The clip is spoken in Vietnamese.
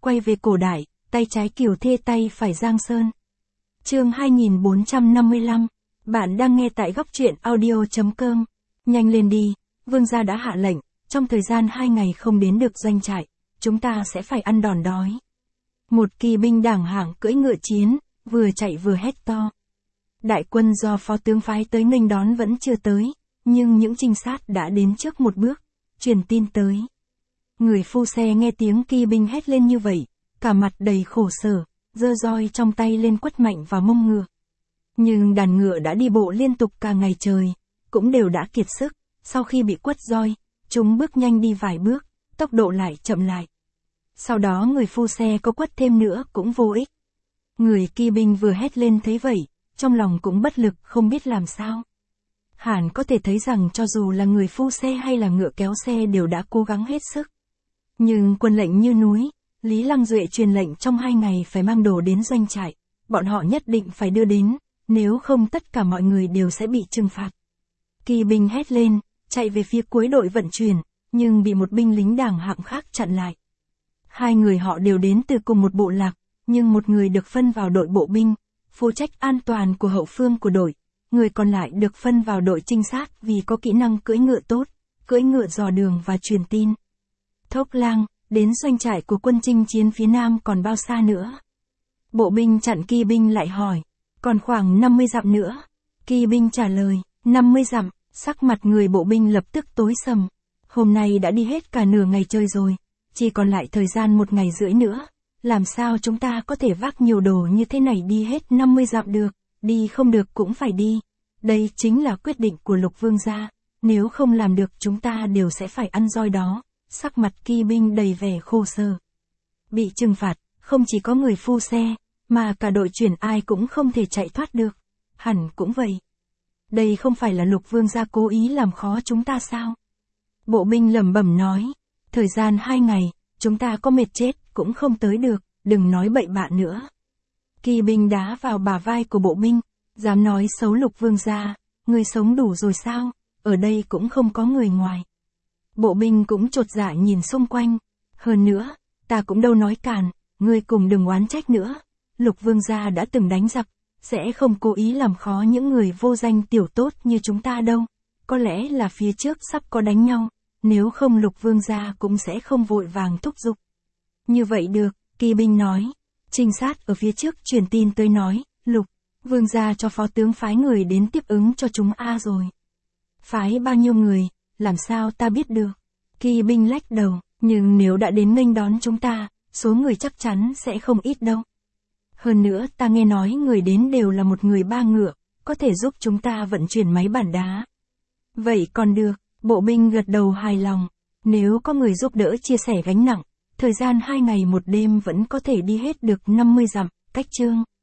quay về cổ đại, tay trái Kiều Thê tay phải Giang Sơn. Chương 2455, bạn đang nghe tại góc truyện audio.com. Nhanh lên đi, vương gia đã hạ lệnh, trong thời gian 2 ngày không đến được doanh trại, chúng ta sẽ phải ăn đòn đói. Một kỳ binh đảng hạng cưỡi ngựa chiến, vừa chạy vừa hét to. Đại quân do phó tướng phái tới nghênh đón vẫn chưa tới, nhưng những trinh sát đã đến trước một bước, truyền tin tới. Người phu xe nghe tiếng kỳ binh hét lên như vậy, cả mặt đầy khổ sở, giơ roi trong tay lên quất mạnh vào mông ngựa. Nhưng đàn ngựa đã đi bộ liên tục cả ngày trời, cũng đều đã kiệt sức, sau khi bị quất roi, chúng bước nhanh đi vài bước, tốc độ lại chậm lại. Sau đó người phu xe có quất thêm nữa cũng vô ích. Người kỳ binh vừa hét lên thấy vậy, trong lòng cũng bất lực không biết làm sao. Hẳn có thể thấy rằng cho dù là người phu xe hay là ngựa kéo xe đều đã cố gắng hết sức. Nhưng quân lệnh như núi, Lý Lăng Duệ truyền lệnh trong 2 ngày phải mang đồ đến doanh trại, bọn họ nhất định phải đưa đến, nếu không tất cả mọi người đều sẽ bị trừng phạt. Kỳ binh hét lên, chạy về phía cuối đội vận chuyển, nhưng bị một binh lính đảng hạng khác chặn lại. 2 người họ đều đến từ cùng một bộ lạc, nhưng một người được phân vào đội bộ binh, phụ trách an toàn của hậu phương của đội, người còn lại được phân vào đội trinh sát vì có kỹ năng cưỡi ngựa tốt, cưỡi ngựa dò đường và truyền tin. Thốc Lang, đến doanh trại của quân chinh chiến phía nam còn bao xa nữa? Bộ binh chặn kỳ binh lại hỏi, còn khoảng 50 dặm nữa. Kỳ binh trả lời, 50 dặm, sắc mặt người bộ binh lập tức tối sầm. Hôm nay đã đi hết cả nửa ngày chơi rồi, chỉ còn lại thời gian 1 ngày rưỡi nữa. Làm sao chúng ta có thể vác nhiều đồ như thế này đi hết 50 dặm được, đi không được cũng phải đi. Đây chính là quyết định của Lục Vương gia, nếu không làm được chúng ta đều sẽ phải ăn roi đó. Sắc mặt kỳ binh đầy vẻ khổ sở. Bị trừng phạt, không chỉ có người phu xe, mà cả đội chuyển ai cũng không thể chạy thoát được. Hẳn cũng vậy. Đây không phải là Lục Vương gia cố ý làm khó chúng ta sao? Bộ binh lẩm bẩm nói, thời gian 2 ngày, chúng ta có mệt chết cũng không tới được, đừng nói bậy bạ nữa. Kỳ binh đá vào bả vai của bộ binh, dám nói xấu Lục Vương gia, người sống đủ rồi sao, ở đây cũng không có người ngoài. Bộ binh cũng chột dạ nhìn xung quanh, hơn nữa, ta cũng đâu nói càn, ngươi cùng đừng oán trách nữa. Lục Vương gia đã từng đánh giặc, sẽ không cố ý làm khó những người vô danh tiểu tốt như chúng ta đâu. Có lẽ là phía trước sắp có đánh nhau, nếu không Lục Vương gia cũng sẽ không vội vàng thúc giục. Như vậy được, kỳ binh nói. Trinh sát ở phía trước truyền tin tới nói, Lục Vương gia cho phó tướng phái người đến tiếp ứng cho chúng rồi. Phái bao nhiêu người, làm sao ta biết được? Kỳ binh lách đầu, nhưng nếu đã đến nghênh đón chúng ta, số người chắc chắn sẽ không ít đâu. Hơn nữa ta nghe nói người đến đều là một người 3 ngựa, có thể giúp chúng ta vận chuyển máy bản đá. Vậy còn được, bộ binh gật đầu hài lòng. Nếu có người giúp đỡ chia sẻ gánh nặng, thời gian 2 ngày 1 đêm vẫn có thể đi hết được 50 dặm, cách chương